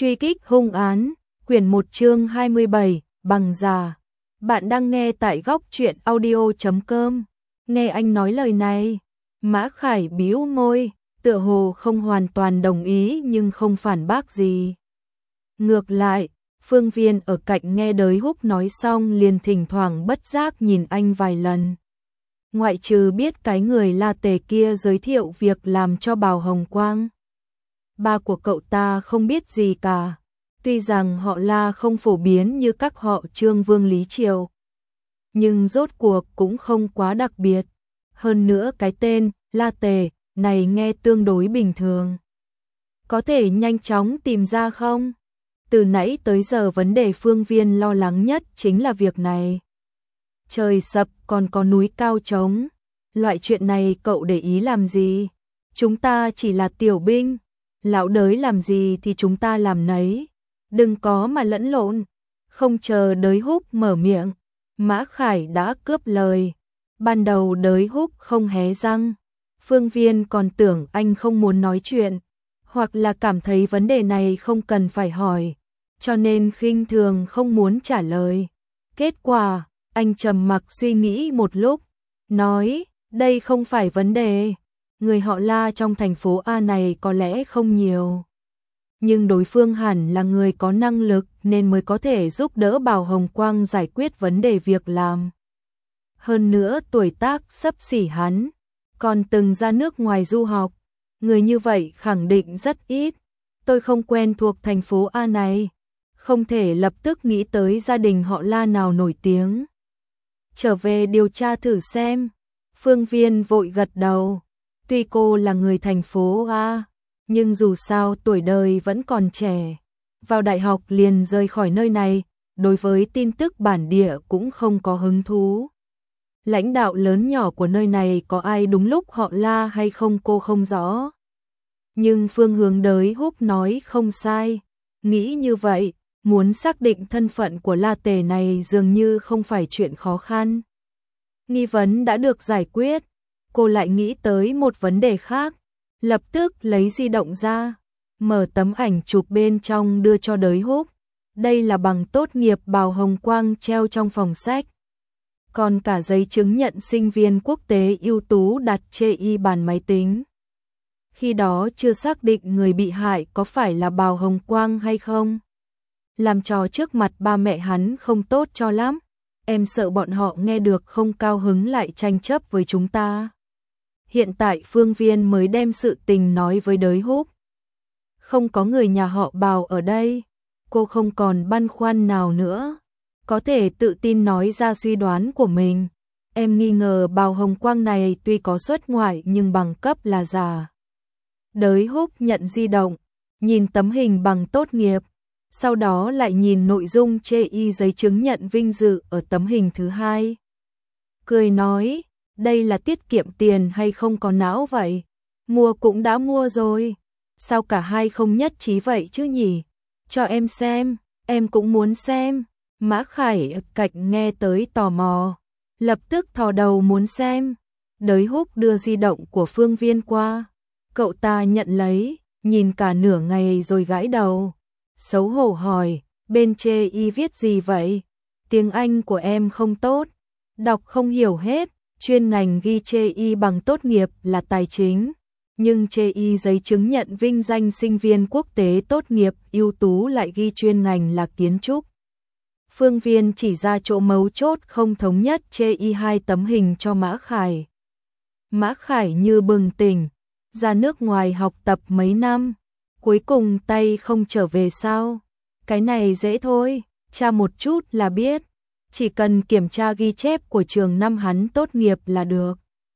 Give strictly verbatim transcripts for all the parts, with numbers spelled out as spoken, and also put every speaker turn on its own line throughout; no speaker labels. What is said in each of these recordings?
Truy kích hung án, quyển một chương hai mươi bảy, bằng già. Bạn đang nghe tại góc truyện audio chấm com. Nghe anh nói lời này, Mã Khải bĩu môi, tựa hồ không hoàn toàn đồng ý nhưng không phản bác gì. Ngược lại, Phương Viên ở cạnh nghe Đới Húc nói xong liền thỉnh thoảng bất giác nhìn anh vài lần. Ngoại trừ biết cái người La Tề kia giới thiệu việc làm cho Bào Hồng Quang, ba của cậu ta không biết gì cả. Tuy rằng họ La không phổ biến như các họ Trương Vương Lý Triều, nhưng rốt cuộc cũng không quá đặc biệt. Hơn nữa cái tên La Tề này nghe tương đối bình thường. Có thể nhanh chóng tìm ra không? Từ nãy tới giờ vấn đề Phương Viên lo lắng nhất chính là việc này. Trời sập còn có núi cao trống. Loại chuyện này cậu để ý làm gì? Chúng ta chỉ là tiểu binh. Lão Đới làm gì thì chúng ta làm nấy. Đừng có mà lẫn lộn. Không chờ Đới Húc mở miệng, Mã Khải đã cướp lời. Ban đầu Đới Húc không hé răng. Phương Viên còn tưởng anh không muốn nói chuyện, hoặc là cảm thấy vấn đề này không cần phải hỏi, cho nên khinh thường không muốn trả lời. Kết quả, anh trầm mặc suy nghĩ một lúc, nói, đây không phải vấn đề. Người họ La trong thành phố A này có lẽ không nhiều, nhưng đối phương hẳn là người có năng lực nên mới có thể giúp đỡ Bào Hồng Quang giải quyết vấn đề việc làm. Hơn nữa tuổi tác xấp xỉ hắn, còn từng ra nước ngoài du học. Người như vậy khẳng định rất ít. Tôi không quen thuộc thành phố A này, không thể lập tức nghĩ tới gia đình họ La nào nổi tiếng. Trở về điều tra thử xem. Phương Viên vội gật đầu. Tuy cô là người thành phố A, nhưng dù sao tuổi đời vẫn còn trẻ. Vào đại học liền rời khỏi nơi này, đối với tin tức bản địa cũng không có hứng thú. Lãnh đạo lớn nhỏ của nơi này có ai đúng lúc họ La hay không cô không rõ. Nhưng phương hướng Đới Húc nói không sai. Nghĩ như vậy, muốn xác định thân phận của La Tề này dường như không phải chuyện khó khăn. Nghi vấn đã được giải quyết, cô lại nghĩ tới một vấn đề khác. Lập tức lấy di động ra, mở tấm ảnh chụp bên trong đưa cho Đới Húc. Đây là bằng tốt nghiệp Bào Hồng Quang treo trong phòng sách. Còn cả giấy chứng nhận sinh viên quốc tế ưu tú đặt trên y bàn máy tính. Khi đó chưa xác định người bị hại có phải là Bào Hồng Quang hay không. Làm trò trước mặt ba mẹ hắn không tốt cho lắm. Em sợ bọn họ nghe được không cao hứng lại tranh chấp với chúng ta. Hiện tại Phương Viên mới đem sự tình nói với Đới Húc. Không có người nhà họ Bào ở đây, cô không còn băn khoăn nào nữa. Có thể tự tin nói ra suy đoán của mình. Em nghi ngờ Bào Hồng Quang này tuy có xuất ngoại nhưng bằng cấp là giả. Đới Húc nhận di động, nhìn tấm hình bằng tốt nghiệp, sau đó lại nhìn nội dung chê y giấy chứng nhận vinh dự ở tấm hình thứ hai. Cười nói, đây là tiết kiệm tiền hay không có não vậy? Mua cũng đã mua rồi. Sao cả hai không nhất trí vậy chứ nhỉ? Cho em xem, em cũng muốn xem. Mã Khải cạnh nghe tới tò mò, lập tức thò đầu muốn xem. Đới Húc đưa di động của Phương Viên qua. Cậu ta nhận lấy, nhìn cả nửa ngày rồi gãi đầu. Xấu hổ hỏi, bên chê y viết gì vậy? Tiếng Anh của em không tốt, đọc không hiểu hết. Chuyên ngành ghi chê y bằng tốt nghiệp là tài chính, nhưng chê y giấy chứng nhận vinh danh sinh viên quốc tế tốt nghiệp ưu tú lại ghi chuyên ngành là kiến trúc. Phương Viên chỉ ra chỗ mấu chốt không thống nhất chê y hai tấm hình cho Mã Khải. Mã Khải như bừng tỉnh, ra nước ngoài học tập mấy năm, cuối cùng tay không trở về sao? Cái này dễ thôi, tra một chút là biết. Chỉ cần kiểm tra ghi chép của trường năm hắn tốt nghiệp là được.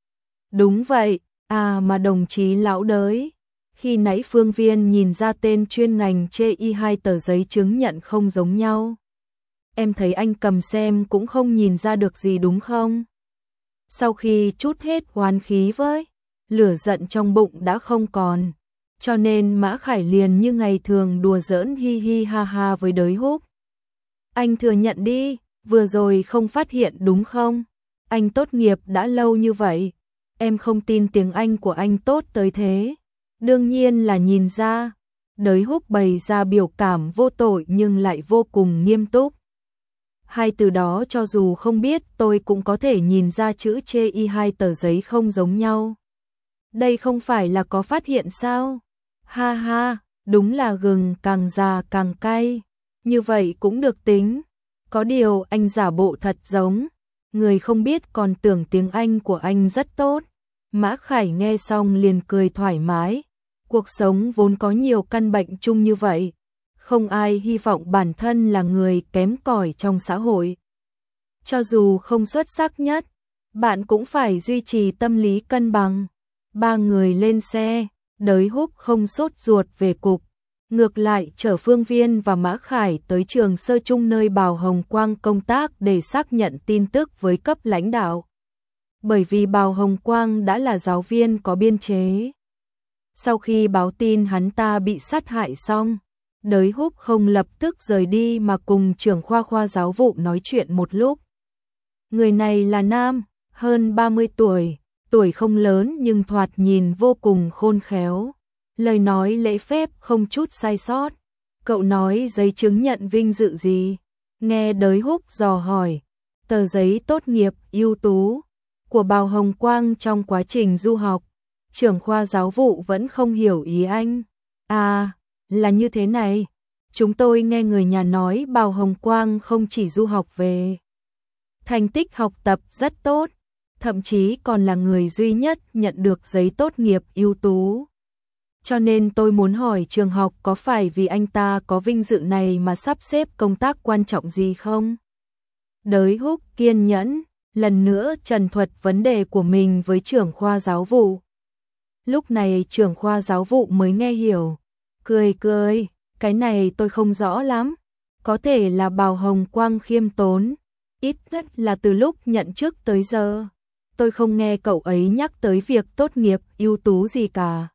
Đúng vậy, à mà đồng chí Lão Đới, khi nãy Phương Viên nhìn ra tên chuyên ngành chê y hai tờ giấy chứng nhận không giống nhau. Em thấy anh cầm xem cũng không nhìn ra được gì đúng không? Sau khi trút hết oán khí với, lửa giận trong bụng đã không còn, cho nên Mã Khải liền như ngày thường đùa giỡn hi hi ha ha với Đới Húc. Anh thừa nhận đi. Vừa rồi không phát hiện đúng không? Anh tốt nghiệp đã lâu như vậy, em không tin tiếng Anh của anh tốt tới thế. Đương nhiên là nhìn ra, Đới Húc bày ra biểu cảm vô tội nhưng lại vô cùng nghiêm túc. Hai từ đó cho dù không biết tôi cũng có thể nhìn ra chữ chê y hai tờ giấy không giống nhau. Đây không phải là có phát hiện sao? Ha ha, đúng là gừng càng già càng cay. Như vậy cũng được tính. Có điều anh giả bộ thật giống. Người không biết còn tưởng tiếng Anh của anh rất tốt. Mã Khải nghe xong liền cười thoải mái. Cuộc sống vốn có nhiều căn bệnh chung như vậy. Không ai hy vọng bản thân là người kém cỏi trong xã hội. Cho dù không xuất sắc nhất, bạn cũng phải duy trì tâm lý cân bằng. Ba người lên xe, Đới Húc không sốt ruột về cục. Ngược lại chở Phương Viên và Mã Khải tới trường sơ trung nơi Bào Hồng Quang công tác để xác nhận tin tức với cấp lãnh đạo. Bởi vì Bào Hồng Quang đã là giáo viên có biên chế. Sau khi báo tin hắn ta bị sát hại xong, Đới Húc không lập tức rời đi mà cùng trưởng khoa khoa giáo vụ nói chuyện một lúc. Người này là nam, hơn ba mươi tuổi, tuổi không lớn nhưng thoạt nhìn vô cùng khôn khéo. Lời nói lễ phép không chút sai sót. Cậu nói giấy chứng nhận vinh dự gì? Nghe Đới Húc dò hỏi. Tờ giấy tốt nghiệp ưu tú của Bào Hồng Quang trong quá trình du học. Trưởng khoa giáo vụ vẫn không hiểu ý anh. À, là như thế này. Chúng tôi nghe người nhà nói Bào Hồng Quang không chỉ du học về. Thành tích học tập rất tốt. Thậm chí còn là người duy nhất nhận được giấy tốt nghiệp ưu tú. Cho nên tôi muốn hỏi trường học có phải vì anh ta có vinh dự này mà sắp xếp công tác quan trọng gì không? Đới Húc kiên nhẫn, lần nữa trần thuật vấn đề của mình với trưởng khoa giáo vụ. Lúc này trưởng khoa giáo vụ mới nghe hiểu, cười cười, cái này tôi không rõ lắm, có thể là Bào Hồng Quang khiêm tốn, ít nhất là từ lúc nhận chức tới giờ. Tôi không nghe cậu ấy nhắc tới việc tốt nghiệp ưu tú gì cả.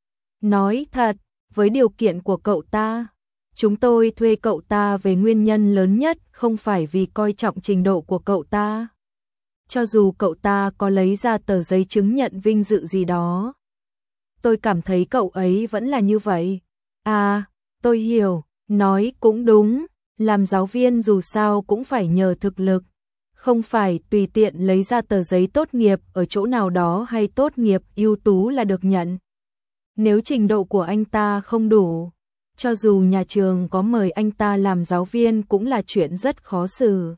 Nói thật, với điều kiện của cậu ta, chúng tôi thuê cậu ta về nguyên nhân lớn nhất không phải vì coi trọng trình độ của cậu ta. Cho dù cậu ta có lấy ra tờ giấy chứng nhận vinh dự gì đó, tôi cảm thấy cậu ấy vẫn là như vậy. À, tôi hiểu, nói cũng đúng, làm giáo viên dù sao cũng phải nhờ thực lực. Không phải tùy tiện lấy ra tờ giấy tốt nghiệp ở chỗ nào đó hay tốt nghiệp ưu tú là được nhận. Nếu trình độ của anh ta không đủ, cho dù nhà trường có mời anh ta làm giáo viên cũng là chuyện rất khó xử.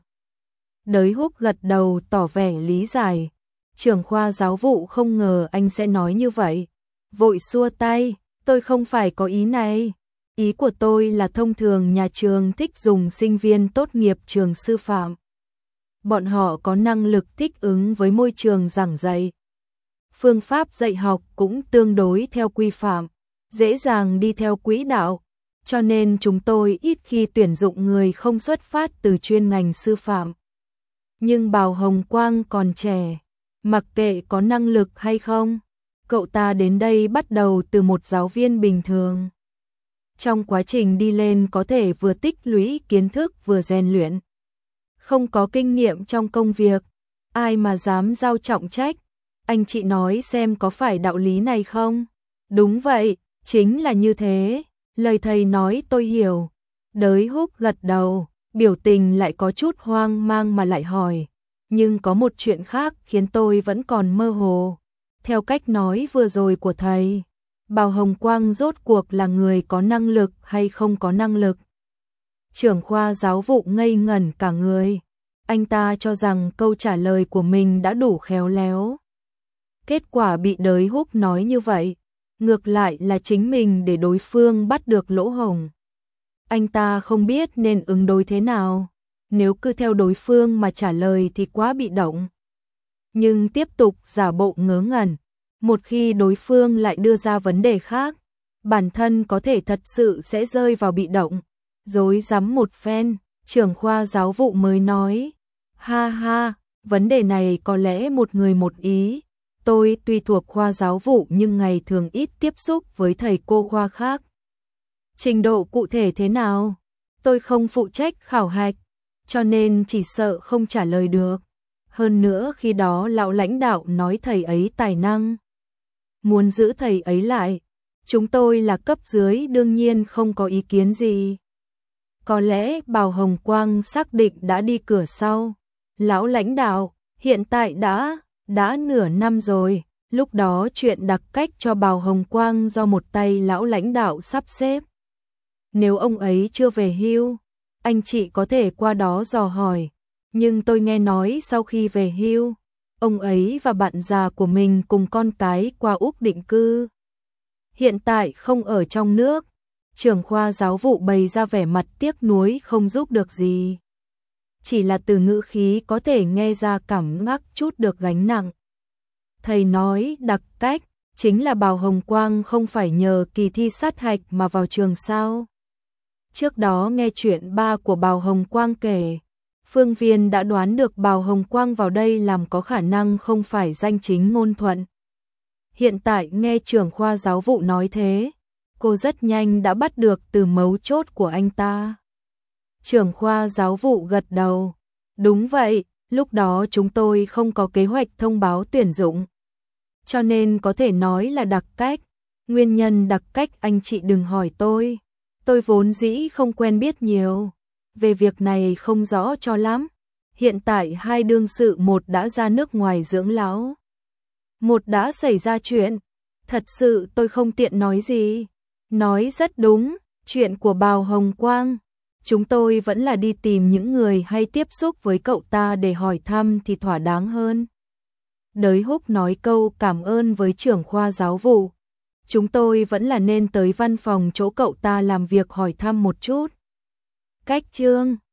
Đới Húc gật đầu tỏ vẻ lý giải. Trưởng khoa giáo vụ không ngờ anh sẽ nói như vậy. Vội xua tay, tôi không phải có ý này. Ý của tôi là thông thường nhà trường thích dùng sinh viên tốt nghiệp trường sư phạm. Bọn họ có năng lực thích ứng với môi trường giảng dạy. Phương pháp dạy học cũng tương đối theo quy phạm, dễ dàng đi theo quỹ đạo, cho nên chúng tôi ít khi tuyển dụng người không xuất phát từ chuyên ngành sư phạm. Nhưng Bào Hồng Quang còn trẻ, mặc kệ có năng lực hay không, cậu ta đến đây bắt đầu từ một giáo viên bình thường. Trong quá trình đi lên có thể vừa tích lũy kiến thức vừa rèn luyện. Không có kinh nghiệm trong công việc, ai mà dám giao trọng trách. Anh chị nói xem có phải đạo lý này không? Đúng vậy, chính là như thế. Lời thầy nói tôi hiểu. Đới Húc gật đầu, biểu tình lại có chút hoang mang mà lại hỏi. Nhưng có một chuyện khác khiến tôi vẫn còn mơ hồ. Theo cách nói vừa rồi của thầy, Bào Hồng Quang rốt cuộc là người có năng lực hay không có năng lực? Trưởng khoa giáo vụ ngây ngẩn cả người. Anh ta cho rằng câu trả lời của mình đã đủ khéo léo. Kết quả bị Đới Húc nói như vậy, ngược lại là chính mình để đối phương bắt được lỗ hổng. Anh ta không biết nên ứng đối thế nào, nếu cứ theo đối phương mà trả lời thì quá bị động. Nhưng tiếp tục giả bộ ngớ ngẩn, một khi đối phương lại đưa ra vấn đề khác, bản thân có thể thật sự sẽ rơi vào bị động. Rối rắm một phen, trưởng khoa giáo vụ mới nói, ha ha, vấn đề này có lẽ một người một ý. Tôi tuy thuộc khoa giáo vụ nhưng ngày thường ít tiếp xúc với thầy cô khoa khác. Trình độ cụ thể thế nào? Tôi không phụ trách khảo hạch, cho nên chỉ sợ không trả lời được. Hơn nữa khi đó lão lãnh đạo nói thầy ấy tài năng. Muốn giữ thầy ấy lại, Chúng tôi là cấp dưới đương nhiên không có ý kiến gì. Có lẽ Bào Hồng Quang xác định đã đi cửa sau. Lão lãnh đạo, hiện tại đã, đã nửa năm rồi. Lúc đó chuyện đặc cách cho Bào Hồng Quang do một tay lão lãnh đạo sắp xếp. Nếu ông ấy chưa về hưu, anh chị có thể qua đó dò hỏi. Nhưng tôi nghe nói sau khi về hưu, ông ấy và bạn già của mình cùng con cái qua Úc định cư. Hiện tại không ở trong nước. Trưởng khoa giáo vụ bày ra vẻ mặt tiếc nuối không giúp được gì. Chỉ là từ ngữ khí có thể nghe ra cảm giác chút được gánh nặng. Thầy nói đặc cách, chính là Bào Hồng Quang không phải nhờ kỳ thi sát hạch mà vào trường sao. Trước đó nghe chuyện ba của Bào Hồng Quang kể, Phương Viên đã đoán được Bào Hồng Quang vào đây làm có khả năng không phải danh chính ngôn thuận. Hiện tại nghe trưởng khoa giáo vụ nói thế, cô rất nhanh đã bắt được từ mấu chốt của anh ta. Trưởng khoa giáo vụ gật đầu. Đúng vậy, lúc đó chúng tôi không có kế hoạch thông báo tuyển dụng. Cho nên có thể nói là đặc cách. Nguyên nhân đặc cách anh chị đừng hỏi tôi. Tôi vốn dĩ không quen biết nhiều. Về việc này không rõ cho lắm. Hiện tại hai đương sự một đã ra nước ngoài dưỡng lão. Một đã xảy ra chuyện. Thật sự tôi không tiện nói gì. Nói rất đúng, chuyện của Bào Hồng Quang. Chúng tôi vẫn là đi tìm những người hay tiếp xúc với cậu ta để hỏi thăm thì thỏa đáng hơn. Đới Húc nói câu cảm ơn với trưởng khoa giáo vụ. Chúng tôi vẫn là nên tới văn phòng chỗ cậu ta làm việc hỏi thăm một chút. Cách Trương